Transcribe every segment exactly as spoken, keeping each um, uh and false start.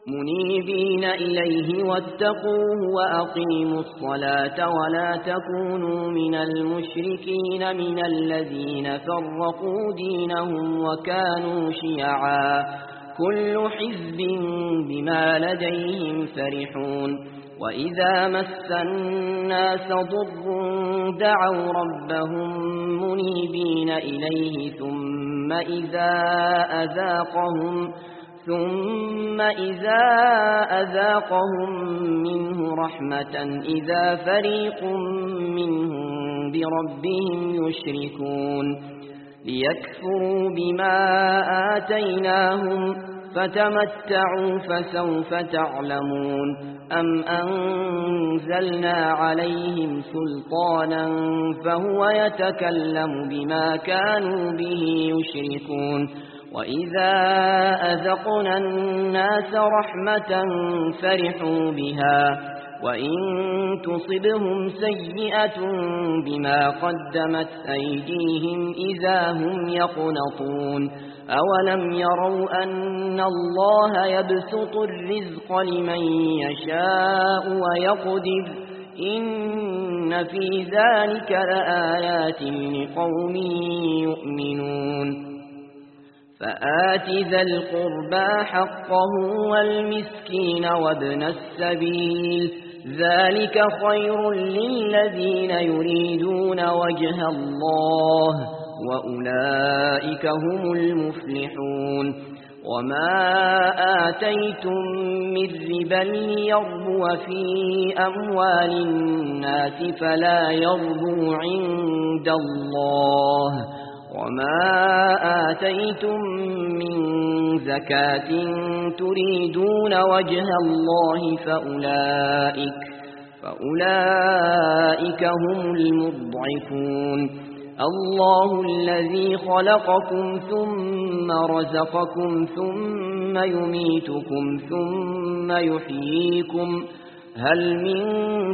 منيبين إليه واتقوه وأقيموا الصلاة ولا تكونوا من المشركين من الذين فرقوا دينهم وكانوا شيعا كل حزب بما لديهم فرحون وإذا مس الناس ضر دعوا ربهم منيبين إليه ثم إذا أذاقهم ثم إذا أذاقهم منه رحمة إذا فريق منهم بربهم يشركون ليكفروا بما آتيناهم فتمتعوا فسوف تعلمون أم أنزلنا عليهم سلطانا فهو يتكلم بما كانوا به يشركون وإذا أذقنا الناس رحمة فرحوا بها وإن تصبهم سيئة بما قدمت أيديهم إذا هم يقنطون أولم يروا أن الله يبسط الرزق لمن يشاء ويقدر إن في ذلك لآيات لقوم يؤمنون فآت ذا القربى حقه والمسكين وابن السبيل ذلك خير للذين يريدون وجه الله وأولئك هم المفلحون وما آتيتم من ربا ليربو في أموال الناس فلا يربو عند الله وما آتيتم من زكاة تريدون وجه الله فأولئك, فأولئك هم المضعفون الله الذي خلقكم ثم رزقكم ثم يميتكم ثم يحييكم هل من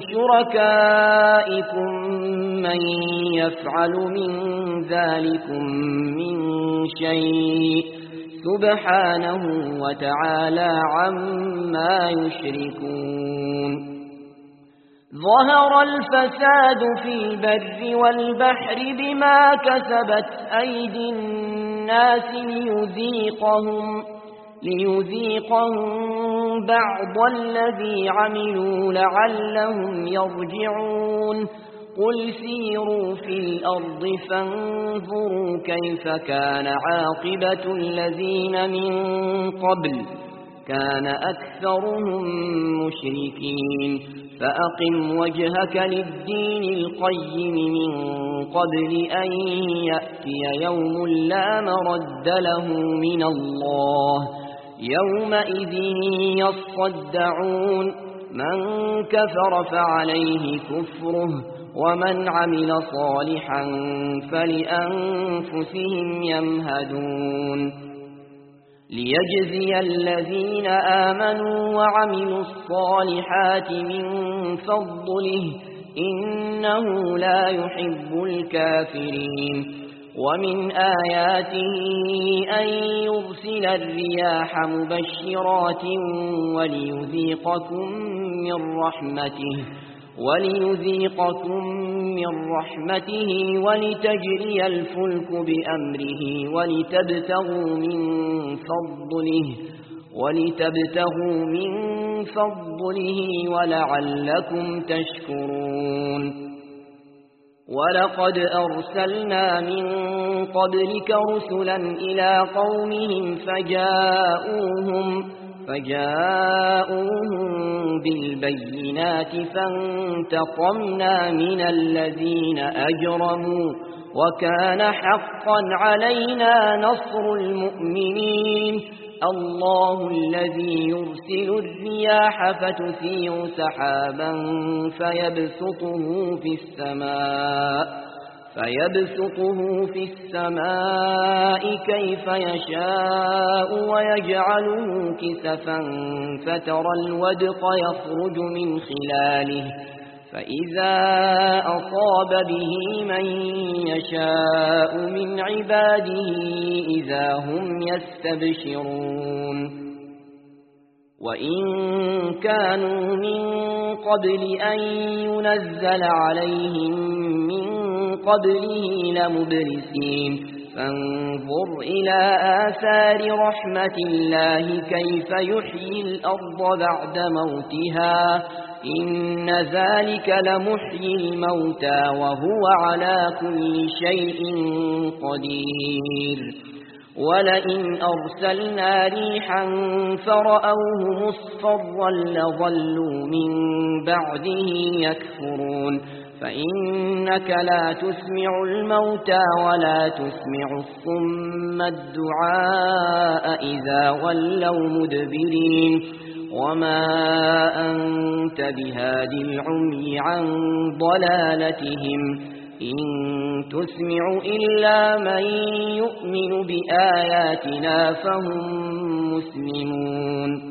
شركائكم من يفعل من ذلكم من شيء سبحانه وتعالى عما يشركون ظهر الفساد في البر والبحر بما كسبت أيدي الناس ليذيقهم ليذيقهم بعض الذي عملوا لعلهم يرجعون قل سيروا في الأرض فانظروا كيف كان عاقبة الذين من قبل كان أكثرهم مشركين فأقم وجهك للدين القيم من قبل أن يأتي يوم لا مرد له من الله يومئذ يصدعون من كفر فعليه كفره ومن عمل صالحا فلأنفسهم يمهدون ليجزي الذين آمنوا وعملوا الصالحات من فضله إنه لا يحب الكافرين ومن آياته أن يرسل الرياح مبشرات وليذيقكم من رحمته وليذيقكم من رحمته ولتجري الفلك بأمره ولتبتغوا من فضله ولتبتغوا من فضله ولعلكم تشكرون ولقد أرسلنا من قبلك رسلا إلى قومهم فجاءوهم فجاءوهم بالبينات فانتقمنا من الذين أجرموا وكان حقا علينا نصر المؤمنين الله الذي يرسل الرياح فتثير سحابا فيبسطه في السماء فيبسطه في السماء كيف يشاء ويجعله كسفا فترى الودق يخرج من خلاله فإذا أصاب به من يشاء من عباده إذا هم يستبشرون وإن كانوا من قبل أن ينزل عليهم من قبله لمبلسين فانظر إلى آثار رحمة الله كيف يحيي الأرض بعد موتها إن ذلك لمحيي الموتى وهو على كل شيء قدير ولئن أرسلنا ريحا فرأوه مصفرا لظلوا من بعده يكفرون فإنك لا تسمع الموتى ولا تسمع الصم الدعاء إذا ولوا مدبرين وما أنت بهاد العمي عن ضلالتهم إن تسمع إلا من يؤمن بآياتنا فهم مسلمون